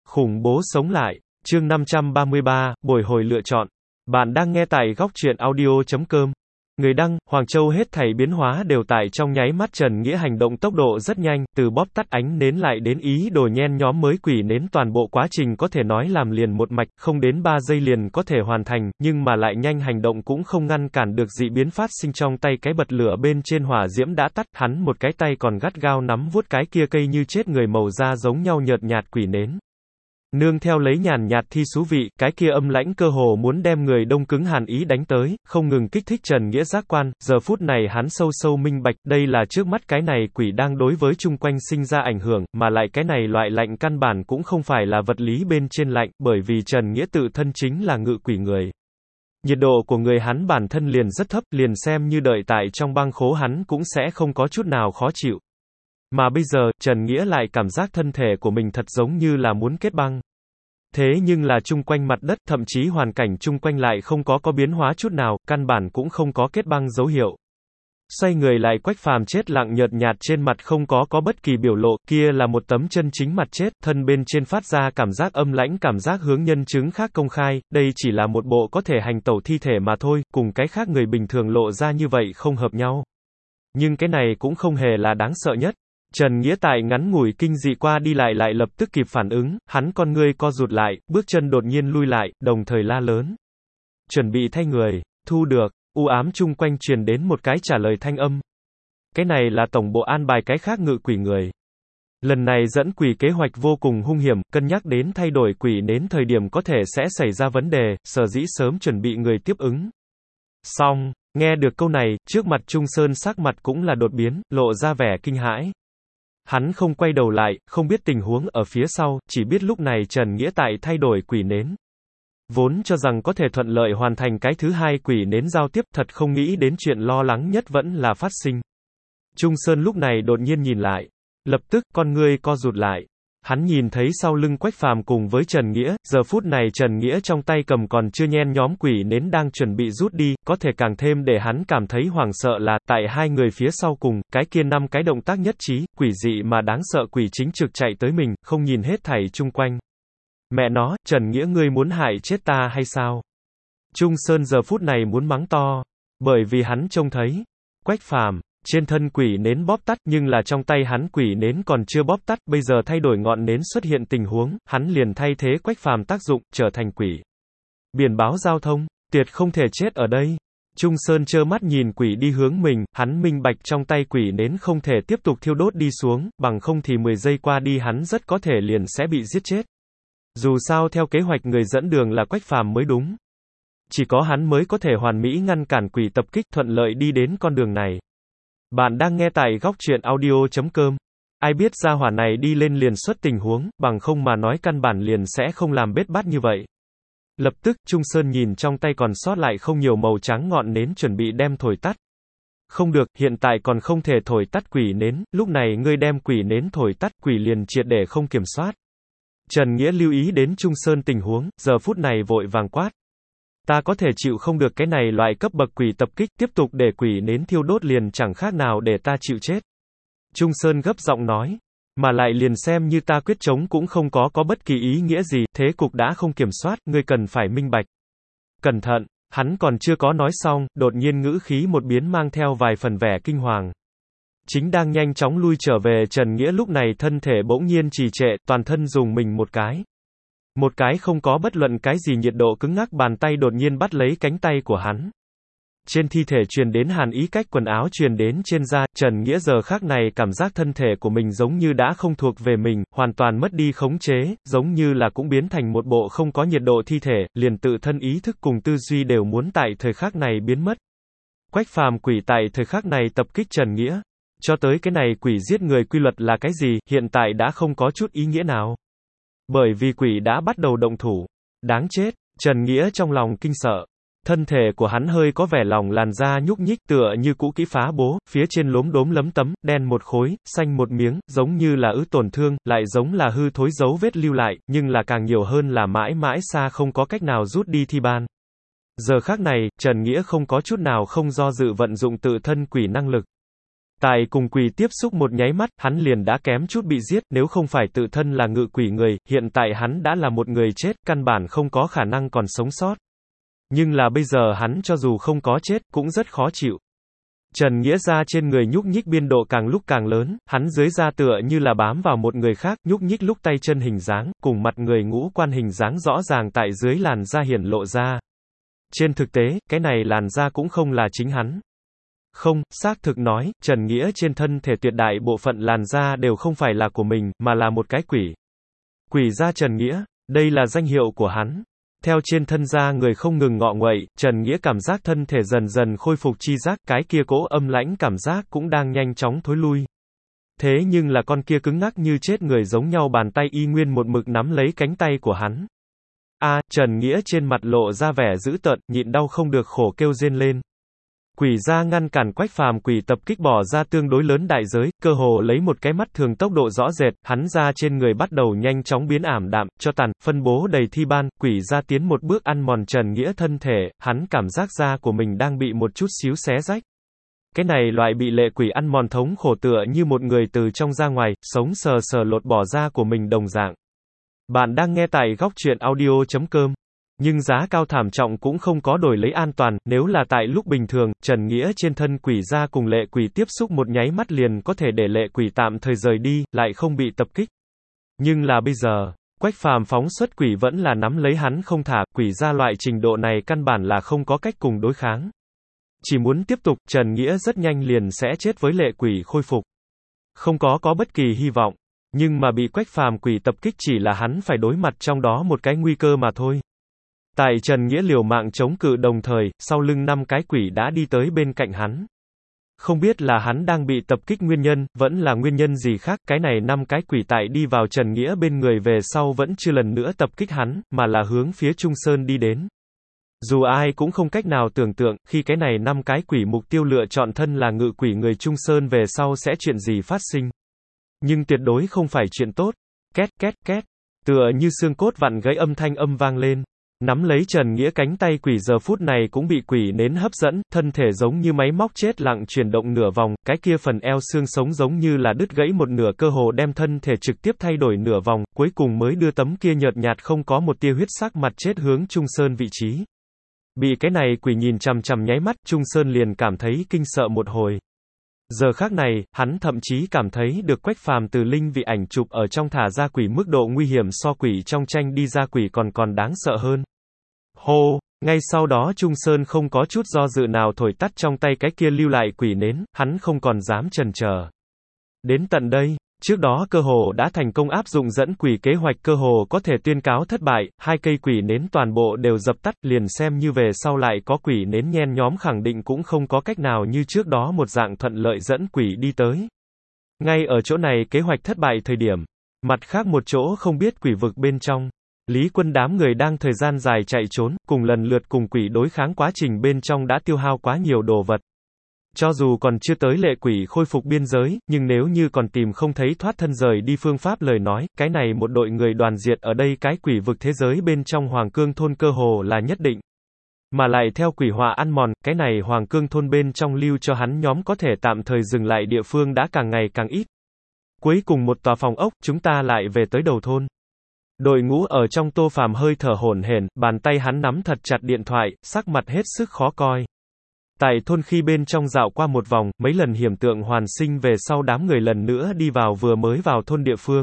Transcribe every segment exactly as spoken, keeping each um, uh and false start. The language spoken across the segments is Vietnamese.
Khủng bố sống lại. Chương năm trăm ba mươi ba, bồi hồi lựa chọn. Bạn đang nghe tại góc truyện audio chấm com. Người đăng, Hoàng Châu hết thảy biến hóa đều tại trong nháy mắt. Trần Nghĩa hành động tốc độ rất nhanh, từ bóp tắt ánh nến lại đến ý đồ nhen nhóm mới quỷ nến, toàn bộ quá trình có thể nói làm liền một mạch, không đến ba giây liền có thể hoàn thành, nhưng mà lại nhanh, hành động cũng không ngăn cản được dị biến phát sinh. Trong tay cái bật lửa bên trên hỏa diễm đã tắt, hắn một cái tay còn gắt gao nắm vuốt cái kia cây như chết người màu da giống nhau nhợt nhạt quỷ nến. Nương theo lấy nhàn nhạt thi xú vị, cái kia âm lãnh cơ hồ muốn đem người đông cứng hàn ý đánh tới, không ngừng kích thích Trần Nghĩa giác quan. Giờ phút này hắn sâu sâu minh bạch, đây là trước mắt cái này quỷ đang đối với chung quanh sinh ra ảnh hưởng, mà lại cái này loại lạnh căn bản cũng không phải là vật lý bên trên lạnh, bởi vì Trần Nghĩa tự thân chính là ngự quỷ người. Nhiệt độ của người hắn bản thân liền rất thấp, liền xem như đợi tại trong băng khố hắn cũng sẽ không có chút nào khó chịu. Mà bây giờ, Trần Nghĩa lại cảm giác thân thể của mình thật giống như là muốn kết băng. Thế nhưng là chung quanh mặt đất, thậm chí hoàn cảnh chung quanh lại không có có biến hóa chút nào, căn bản cũng không có kết băng dấu hiệu. Xoay người lại, Quách Phàm chết lặng nhợt nhạt trên mặt không có có bất kỳ biểu lộ, kia là một tấm chân chính mặt chết, thân bên trên phát ra cảm giác âm lãnh, cảm giác hướng nhân chứng khác công khai, đây chỉ là một bộ có thể hành tẩu thi thể mà thôi, cùng cái khác người bình thường lộ ra như vậy không hợp nhau. Nhưng cái này cũng không hề là đáng sợ nhất. Trần Nghĩa tại ngắn ngủi kinh dị qua đi lại lại lập tức kịp phản ứng, hắn con ngươi co rụt lại, bước chân đột nhiên lui lại, đồng thời la lớn. Chuẩn bị thay người, thu được, u ám chung quanh truyền đến một cái trả lời thanh âm. Cái này là tổng bộ an bài cái khác ngự quỷ người. Lần này dẫn quỷ kế hoạch vô cùng hung hiểm, cân nhắc đến thay đổi quỷ đến thời điểm có thể sẽ xảy ra vấn đề, sở dĩ sớm chuẩn bị người tiếp ứng. Xong, nghe được câu này, trước mặt Trung Sơn sắc mặt cũng là đột biến, lộ ra vẻ kinh hãi. Hắn không quay đầu lại, không biết tình huống ở phía sau, chỉ biết lúc này Trần Nghĩa tại thay đổi quỷ nến. Vốn cho rằng có thể thuận lợi hoàn thành cái thứ hai quỷ nến giao tiếp, thật không nghĩ đến chuyện lo lắng nhất vẫn là phát sinh. Trung Sơn lúc này đột nhiên nhìn lại. Lập tức, con ngươi co rụt lại. Hắn nhìn thấy sau lưng Quách Phàm cùng với Trần Nghĩa, giờ phút này Trần Nghĩa trong tay cầm còn chưa nhen nhóm quỷ nến đang chuẩn bị rút đi, có thể càng thêm để hắn cảm thấy hoảng sợ là, tại hai người phía sau cùng, cái kia năm cái động tác nhất trí, quỷ dị mà đáng sợ quỷ chính trực chạy tới mình, không nhìn hết thảy chung quanh. Mẹ nó, Trần Nghĩa ngươi muốn hại chết ta hay sao? Trung Sơn giờ phút này muốn mắng to, bởi vì hắn trông thấy, Quách Phàm trên thân quỷ nến bóp tắt, nhưng là trong tay hắn quỷ nến còn chưa bóp tắt, bây giờ thay đổi ngọn nến xuất hiện tình huống, hắn liền thay thế Quách Phàm tác dụng, trở thành quỷ. Biển báo giao thông, tuyệt không thể chết ở đây. Trung Sơn trơ mắt nhìn quỷ đi hướng mình, hắn minh bạch trong tay quỷ nến không thể tiếp tục thiêu đốt đi xuống, bằng không thì mười giây qua đi hắn rất có thể liền sẽ bị giết chết. Dù sao theo kế hoạch người dẫn đường là Quách Phàm mới đúng. Chỉ có hắn mới có thể hoàn mỹ ngăn cản quỷ tập kích, thuận lợi đi đến con đường này. Bạn đang nghe tại góc truyện audio chấm com. Ai biết gia hỏa này đi lên liền xuất tình huống, bằng không mà nói căn bản liền sẽ không làm bết bát như vậy. Lập tức, Trung Sơn nhìn trong tay còn sót lại không nhiều màu trắng ngọn nến chuẩn bị đem thổi tắt. Không được, hiện tại còn không thể thổi tắt quỷ nến, lúc này ngươi đem quỷ nến thổi tắt, quỷ liền triệt để không kiểm soát. Trần Nghĩa lưu ý đến Trung Sơn tình huống, giờ phút này vội vàng quát. Ta có thể chịu không được cái này loại cấp bậc quỷ tập kích, tiếp tục để quỷ nến thiêu đốt liền chẳng khác nào để ta chịu chết. Trung Sơn gấp giọng nói, mà lại liền xem như ta quyết chống cũng không có có bất kỳ ý nghĩa gì, thế cục đã không kiểm soát, ngươi cần phải minh bạch. Cẩn thận, hắn còn chưa có nói xong, đột nhiên ngữ khí một biến mang theo vài phần vẻ kinh hoàng. Chính đang nhanh chóng lui trở về Trần Nghĩa lúc này thân thể bỗng nhiên trì trệ, toàn thân dùng mình một cái. Một cái không có bất luận cái gì nhiệt độ cứng ngắc bàn tay đột nhiên bắt lấy cánh tay của hắn. Trên thi thể truyền đến hàn ý, cách quần áo truyền đến trên da, Trần Nghĩa giờ khắc này cảm giác thân thể của mình giống như đã không thuộc về mình, hoàn toàn mất đi khống chế, giống như là cũng biến thành một bộ không có nhiệt độ thi thể, liền tự thân ý thức cùng tư duy đều muốn tại thời khắc này biến mất. Quách Phàm quỷ tại thời khắc này tập kích Trần Nghĩa. Cho tới cái này quỷ giết người quy luật là cái gì, hiện tại đã không có chút ý nghĩa nào. Bởi vì quỷ đã bắt đầu động thủ. Đáng chết, Trần Nghĩa trong lòng kinh sợ. Thân thể của hắn hơi có vẻ lòng làn da nhúc nhích tựa như cũ kỹ phá bố, phía trên lốm đốm lấm tấm, đen một khối, xanh một miếng, giống như là ứ tổn thương, lại giống là hư thối dấu vết lưu lại, nhưng là càng nhiều hơn là mãi mãi xa không có cách nào rút đi thi ban. Giờ khắc này, Trần Nghĩa không có chút nào không do dự vận dụng tự thân quỷ năng lực. Tại cùng quỷ tiếp xúc một nháy mắt, hắn liền đã kém chút bị giết, nếu không phải tự thân là ngự quỷ người, hiện tại hắn đã là một người chết, căn bản không có khả năng còn sống sót. Nhưng là bây giờ hắn cho dù không có chết, cũng rất khó chịu. Trần Nghĩa da trên người nhúc nhích biên độ càng lúc càng lớn, hắn dưới da tựa như là bám vào một người khác, nhúc nhích lúc tay chân hình dáng, cùng mặt người ngũ quan hình dáng rõ ràng tại dưới làn da hiển lộ ra. Trên thực tế, cái này làn da cũng không là chính hắn. Không, xác thực nói, Trần Nghĩa trên thân thể tuyệt đại bộ phận làn da đều không phải là của mình, mà là một cái quỷ. Quỷ da Trần Nghĩa, đây là danh hiệu của hắn. Theo trên thân da người không ngừng ngọ nguậy, Trần Nghĩa cảm giác thân thể dần dần khôi phục chi giác, cái kia cỗ âm lãnh cảm giác cũng đang nhanh chóng thối lui. Thế nhưng là con kia cứng ngắc như chết người giống nhau bàn tay y nguyên một mực nắm lấy cánh tay của hắn. A, Trần Nghĩa trên mặt lộ ra vẻ dữ tợn, nhịn đau không được khổ kêu rên lên. Quỷ gia ngăn cản Quách Phàm quỷ tập kích bỏ ra tương đối lớn đại giới, cơ hồ lấy một cái mắt thường tốc độ rõ rệt, hắn ra trên người bắt đầu nhanh chóng biến ảm đạm, cho tàn, phân bố đầy thi ban, quỷ gia tiến một bước ăn mòn Trần Nghĩa thân thể, hắn cảm giác da của mình đang bị một chút xíu xé rách. Cái này loại bị lệ quỷ ăn mòn thống khổ tựa như một người từ trong ra ngoài, sống sờ sờ lột bỏ da của mình đồng dạng. Bạn đang nghe tại góc truyện audio chấm com. Nhưng giá cao thảm trọng cũng không có đổi lấy an toàn, nếu là tại lúc bình thường, Trần Nghĩa trên thân quỷ gia cùng lệ quỷ tiếp xúc một nháy mắt liền có thể để lệ quỷ tạm thời rời đi, lại không bị tập kích. Nhưng là bây giờ, Quách Phàm phóng xuất quỷ vẫn là nắm lấy hắn không thả, quỷ gia loại trình độ này căn bản là không có cách cùng đối kháng. Chỉ muốn tiếp tục, Trần Nghĩa rất nhanh liền sẽ chết với lệ quỷ khôi phục. Không có có bất kỳ hy vọng, nhưng mà bị Quách Phàm quỷ tập kích chỉ là hắn phải đối mặt trong đó một cái nguy cơ mà thôi. Tại Trần Nghĩa liều mạng chống cự đồng thời, sau lưng năm cái quỷ đã đi tới bên cạnh hắn. Không biết là hắn đang bị tập kích nguyên nhân, vẫn là nguyên nhân gì khác, cái này năm cái quỷ tại đi vào Trần Nghĩa bên người về sau vẫn chưa lần nữa tập kích hắn, mà là hướng phía Trung Sơn đi đến. Dù ai cũng không cách nào tưởng tượng, khi cái này năm cái quỷ mục tiêu lựa chọn thân là ngự quỷ người Trung Sơn về sau sẽ chuyện gì phát sinh. Nhưng tuyệt đối không phải chuyện tốt. Két két két, tựa như xương cốt vặn gãy âm thanh âm vang lên. Nắm lấy Trần Nghĩa cánh tay quỷ giờ phút này cũng bị quỷ nến hấp dẫn, thân thể giống như máy móc chết lặng chuyển động nửa vòng, cái kia phần eo xương sống giống như là đứt gãy một nửa cơ hồ đem thân thể trực tiếp thay đổi nửa vòng, cuối cùng mới đưa tấm kia nhợt nhạt không có một tia huyết sắc mặt chết hướng Trung Sơn vị trí. Bị cái này quỷ nhìn chằm chằm nháy mắt, Trung Sơn liền cảm thấy kinh sợ một hồi. Giờ khác này, hắn thậm chí cảm thấy được Quách Phàm từ linh vị ảnh chụp ở trong thả ra quỷ mức độ nguy hiểm so quỷ trong tranh đi ra quỷ còn còn đáng sợ hơn. Hô, ngay sau đó Trung Sơn không có chút do dự nào thổi tắt trong tay cái kia lưu lại quỷ nến, hắn không còn dám chần chờ. Đến tận đây, trước đó cơ hồ đã thành công áp dụng dẫn quỷ kế hoạch cơ hồ có thể tuyên cáo thất bại, hai cây quỷ nến toàn bộ đều dập tắt, liền xem như về sau lại có quỷ nến nhen nhóm khẳng định cũng không có cách nào như trước đó một dạng thuận lợi dẫn quỷ đi tới. Ngay ở chỗ này kế hoạch thất bại thời điểm, mặt khác một chỗ không biết quỷ vực bên trong, Lý Quân đám người đang thời gian dài chạy trốn, cùng lần lượt cùng quỷ đối kháng quá trình bên trong đã tiêu hao quá nhiều đồ vật. Cho dù còn chưa tới lệ quỷ khôi phục biên giới, nhưng nếu như còn tìm không thấy thoát thân rời đi phương pháp lời nói, cái này một đội người đoàn diệt ở đây cái quỷ vực thế giới bên trong Hoàng Cương thôn cơ hồ là nhất định. Mà lại theo quỷ họa ăn mòn, cái này Hoàng Cương thôn bên trong lưu cho hắn nhóm có thể tạm thời dừng lại địa phương đã càng ngày càng ít. Cuối cùng một tòa phòng ốc, chúng ta lại về tới đầu thôn. Đội ngũ ở trong Tô Phàm hơi thở hổn hển, bàn tay hắn nắm thật chặt điện thoại, sắc mặt hết sức khó coi. Tại thôn khi bên trong dạo qua một vòng, mấy lần hiểm tượng hoàn sinh về sau đám người lần nữa đi vào vừa mới vào thôn địa phương.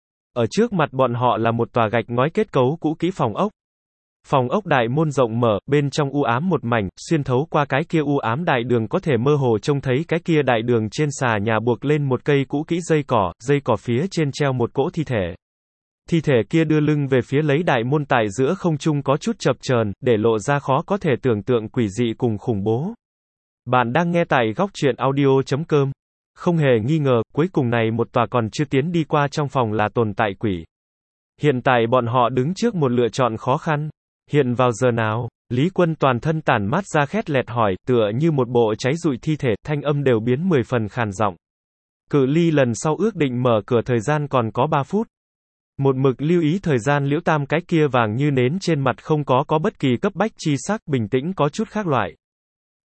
Ở trước mặt bọn họ là một tòa gạch ngói kết cấu cũ kỹ phòng ốc. Phòng ốc đại môn rộng mở, bên trong u ám một mảnh, xuyên thấu qua cái kia u ám đại đường có thể mơ hồ trông thấy cái kia đại đường trên xà nhà buộc lên một cây cũ kỹ dây cỏ, dây cỏ phía trên treo một cỗ thi thể. Thi thể kia đưa lưng về phía lấy đại môn tại giữa không trung có chút chập chờn, để lộ ra khó có thể tưởng tượng quỷ dị cùng khủng bố. Bạn đang nghe tại góc truyện audio chấm com. Không hề nghi ngờ, cuối cùng này một tòa còn chưa tiến đi qua trong phòng là tồn tại quỷ. Hiện tại bọn họ đứng trước một lựa chọn khó khăn. Hiện vào giờ nào? Lý Quân toàn thân tản mát ra khét lẹt hỏi, tựa như một bộ cháy rụi thi thể, thanh âm đều biến mười phần khàn giọng. Cự ly lần sau ước định mở cửa thời gian còn có ba phút. Một mực lưu ý thời gian Liễu Tam cái kia vàng như nến trên mặt không có có bất kỳ cấp bách chi sắc, bình tĩnh có chút khác loại.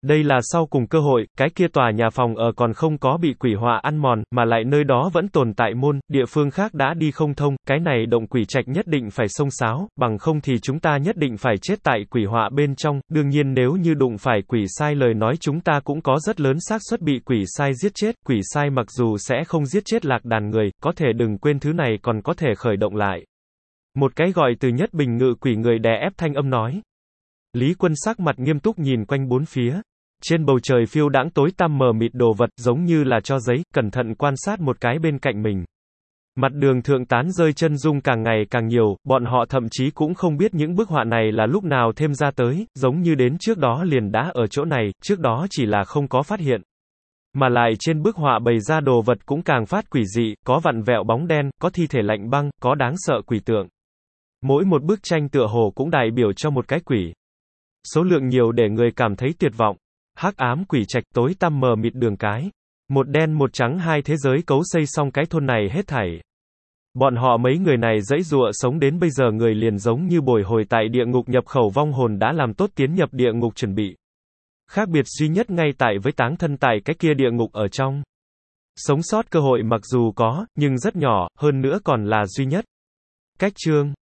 Đây là sau cùng cơ hội, cái kia tòa nhà phòng ở còn không có bị quỷ họa ăn mòn, mà lại nơi đó vẫn tồn tại môn, địa phương khác đã đi không thông, cái này động quỷ trạch nhất định phải xông xáo, bằng không thì chúng ta nhất định phải chết tại quỷ họa bên trong, đương nhiên nếu như đụng phải quỷ sai lời nói chúng ta cũng có rất lớn xác suất bị quỷ sai giết chết, quỷ sai mặc dù sẽ không giết chết lạc đàn người, có thể đừng quên thứ này còn có thể khởi động lại. Một cái gọi từ Nhất Bình ngự quỷ người đè ép thanh âm nói. Lý Quân sắc mặt nghiêm túc nhìn quanh bốn phía. Trên bầu trời phiêu đãng tối tăm mờ mịt đồ vật giống như là cho giấy, cẩn thận quan sát một cái bên cạnh mình. Mặt đường thượng tán rơi chân dung càng ngày càng nhiều, bọn họ thậm chí cũng không biết những bức họa này là lúc nào thêm ra tới, giống như đến trước đó liền đã ở chỗ này, trước đó chỉ là không có phát hiện. Mà lại trên bức họa bày ra đồ vật cũng càng phát quỷ dị, có vặn vẹo bóng đen, có thi thể lạnh băng, có đáng sợ quỷ tượng. Mỗi một bức tranh tựa hồ cũng đại biểu cho một cái quỷ. Số lượng nhiều để người cảm thấy tuyệt vọng. Hắc ám quỷ trạch tối tăm mờ mịt đường cái. Một đen một trắng hai thế giới cấu xây xong cái thôn này hết thảy. Bọn họ mấy người này dãy dụa sống đến bây giờ người liền giống như bồi hồi tại địa ngục nhập khẩu vong hồn đã làm tốt tiến nhập địa ngục chuẩn bị. Khác biệt duy nhất ngay tại với táng thân tại cái kia địa ngục ở trong. Sống sót cơ hội mặc dù có, nhưng rất nhỏ, hơn nữa còn là duy nhất. Cách chương